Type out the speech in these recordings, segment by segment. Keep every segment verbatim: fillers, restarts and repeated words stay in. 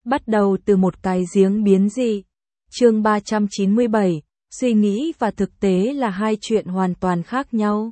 Bắt đầu từ một cái giếng biến dị. Chương ba trăm chín mươi bảy, suy nghĩ và thực tế là hai chuyện hoàn toàn khác nhau.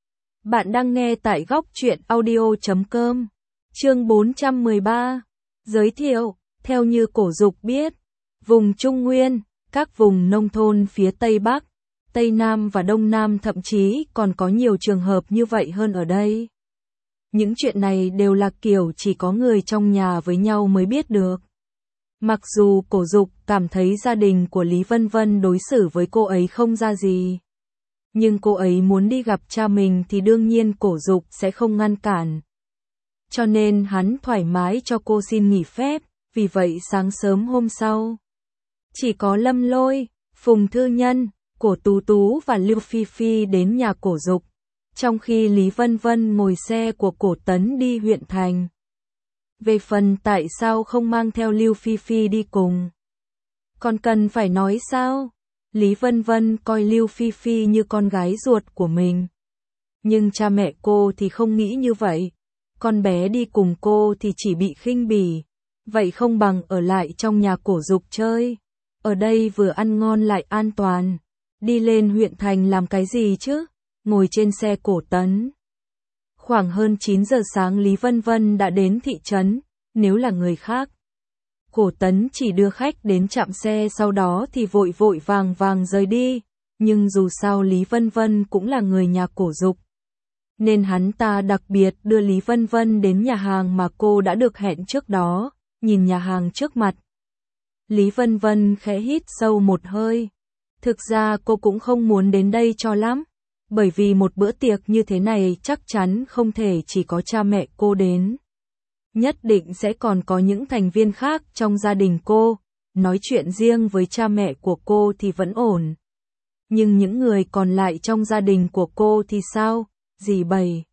Bạn đang nghe tại góc truyện audio chấm com. Chương bốn trăm mười ba. Giới thiệu, theo như Cổ Dục biết, vùng Trung Nguyên, các vùng nông thôn phía Tây Bắc, Tây Nam và Đông Nam thậm chí còn có nhiều trường hợp như vậy hơn ở đây. Những chuyện này đều là kiểu chỉ có người trong nhà với nhau mới biết được. Mặc dù Cổ Dục cảm thấy gia đình của Lý Vân Vân đối xử với cô ấy không ra gì, nhưng cô ấy muốn đi gặp cha mình thì đương nhiên Cổ Dục sẽ không ngăn cản. Cho nên hắn thoải mái cho cô xin nghỉ phép, vì vậy sáng sớm hôm sau, chỉ có Lâm Lôi, Phùng Thư Nhân, Cổ Tú Tú và Lưu Phi Phi đến nhà Cổ Dục, trong khi Lý Vân Vân ngồi xe của Cổ Tấn đi huyện thành. Về phần tại sao không mang theo Lưu Phi Phi đi cùng, còn cần phải nói sao? Lý Vân Vân coi Lưu Phi Phi như con gái ruột của mình. Nhưng cha mẹ cô thì không nghĩ như vậy. Con bé đi cùng cô thì chỉ bị khinh bỉ. Vậy không bằng ở lại trong nhà Cổ Dục chơi. Ở đây vừa ăn ngon lại an toàn. Đi lên huyện thành làm cái gì chứ? Ngồi trên xe Cổ Tấn. Khoảng hơn chín giờ sáng Lý Vân Vân đã đến thị trấn. Nếu là người khác, Cổ Tấn chỉ đưa khách đến trạm xe sau đó thì vội vội vàng vàng rời đi. Nhưng dù sao Lý Vân Vân cũng là người nhà Cổ Dục, nên hắn ta đặc biệt đưa Lý Vân Vân đến nhà hàng mà cô đã được hẹn trước đó. Nhìn nhà hàng trước mặt, Lý Vân Vân khẽ hít sâu một hơi. Thực ra cô cũng không muốn đến đây cho lắm, bởi vì một bữa tiệc như thế này chắc chắn không thể chỉ có cha mẹ cô đến. Nhất định sẽ còn có những thành viên khác trong gia đình cô. Nói chuyện riêng với cha mẹ của cô thì vẫn ổn. Nhưng những người còn lại trong gia đình của cô thì sao? Dì Bảy,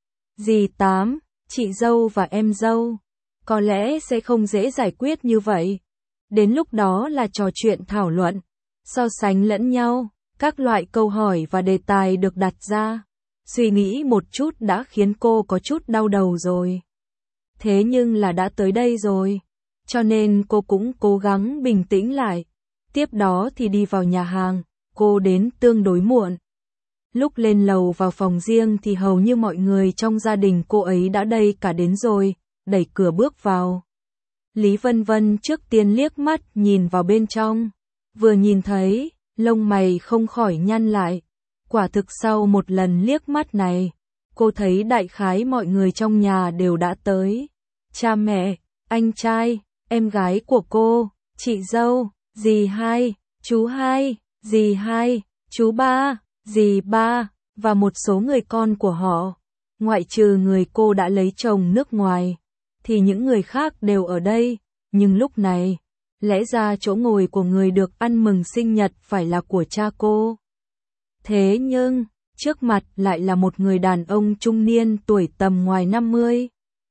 dì Tám, chị dâu và em dâu. Có lẽ sẽ không dễ giải quyết như vậy. Đến lúc đó là trò chuyện thảo luận, so sánh lẫn nhau, các loại câu hỏi và đề tài được đặt ra. Suy nghĩ một chút đã khiến cô có chút đau đầu rồi. Thế nhưng là đã tới đây rồi, cho nên cô cũng cố gắng bình tĩnh lại. Tiếp đó thì đi vào nhà hàng, cô đến tương đối muộn. Lúc lên lầu vào phòng riêng thì hầu như mọi người trong gia đình cô ấy đã đây cả đến rồi, đẩy cửa bước vào. Lý Vân Vân trước tiên liếc mắt nhìn vào bên trong, vừa nhìn thấy, lông mày không khỏi nhăn lại. Quả thực sau một lần liếc mắt này, cô thấy đại khái mọi người trong nhà đều đã tới. Cha mẹ, anh trai, em gái của cô, chị dâu, dì hai, chú hai, dì hai, chú ba, dì ba, và một số người con của họ. Ngoại trừ người cô đã lấy chồng nước ngoài, thì những người khác đều ở đây. Nhưng lúc này, lẽ ra chỗ ngồi của người được ăn mừng sinh nhật phải là của cha cô. Thế nhưng, trước mặt lại là một người đàn ông trung niên tuổi tầm ngoài năm mươi.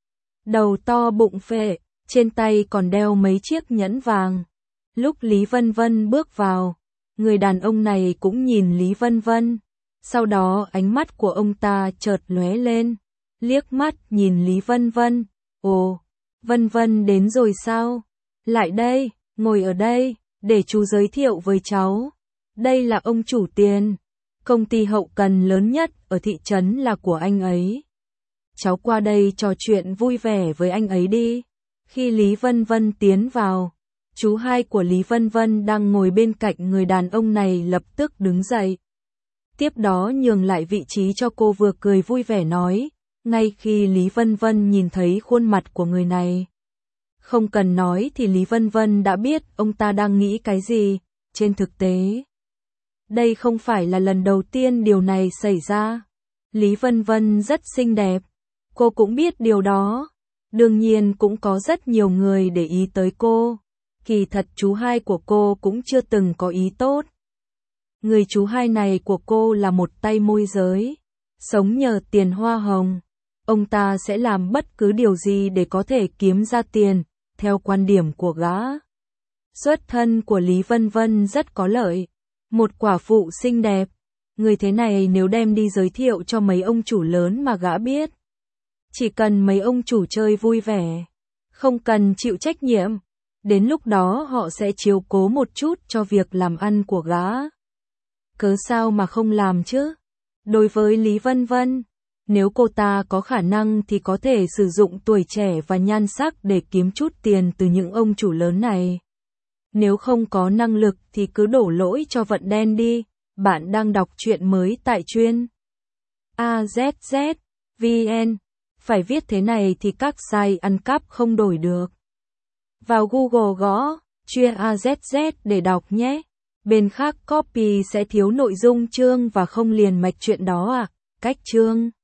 Đầu to bụng phệ, trên tay còn đeo mấy chiếc nhẫn vàng. Lúc Lý Vân Vân bước vào, người đàn ông này cũng nhìn Lý Vân Vân. Sau đó ánh mắt của ông ta chợt lóe lên, liếc mắt nhìn Lý Vân Vân. Ồ, Vân Vân đến rồi sao? Lại đây, ngồi ở đây, để chú giới thiệu với cháu. Đây là ông chủ tiền. Công ty hậu cần lớn nhất ở thị trấn là của anh ấy. Cháu qua đây trò chuyện vui vẻ với anh ấy đi. Khi Lý Vân Vân tiến vào, chú hai của Lý Vân Vân đang ngồi bên cạnh người đàn ông này lập tức đứng dậy. Tiếp đó nhường lại vị trí cho cô, vừa cười vui vẻ nói. Ngay khi Lý Vân Vân nhìn thấy khuôn mặt của người này, không cần nói thì Lý Vân Vân đã biết ông ta đang nghĩ cái gì. Trên thực tế, đây không phải là lần đầu tiên điều này xảy ra. Lý Vân Vân rất xinh đẹp, cô cũng biết điều đó. Đương nhiên cũng có rất nhiều người để ý tới cô. Kỳ thật chú hai của cô cũng chưa từng có ý tốt. Người chú hai này của cô là một tay môi giới, sống nhờ tiền hoa hồng. Ông ta sẽ làm bất cứ điều gì để có thể kiếm ra tiền, theo quan điểm của gã. Xuất thân của Lý Vân Vân rất có lợi. Một quả phụ xinh đẹp. Người thế này nếu đem đi giới thiệu cho mấy ông chủ lớn mà gã biết, chỉ cần mấy ông chủ chơi vui vẻ, không cần chịu trách nhiệm, Đến lúc đó họ sẽ chiếu cố một chút cho việc làm ăn của gã. Cớ sao mà không làm chứ? Đối với Lý Vân Vân, nếu cô ta có khả năng thì có thể sử dụng tuổi trẻ và nhan sắc để kiếm chút tiền từ những ông chủ lớn này. Nếu không có năng lực thì cứ đổ lỗi cho vận đen đi. Bạn đang đọc truyện mới tại chuyên a zét zét chấm vê en. Phải viết thế này thì các site ăn cắp không đổi được. Vào Google gõ chuyên a zét zét để đọc nhé. Bên khác copy sẽ thiếu nội dung chương và không liền mạch chuyện đó à? Cách chương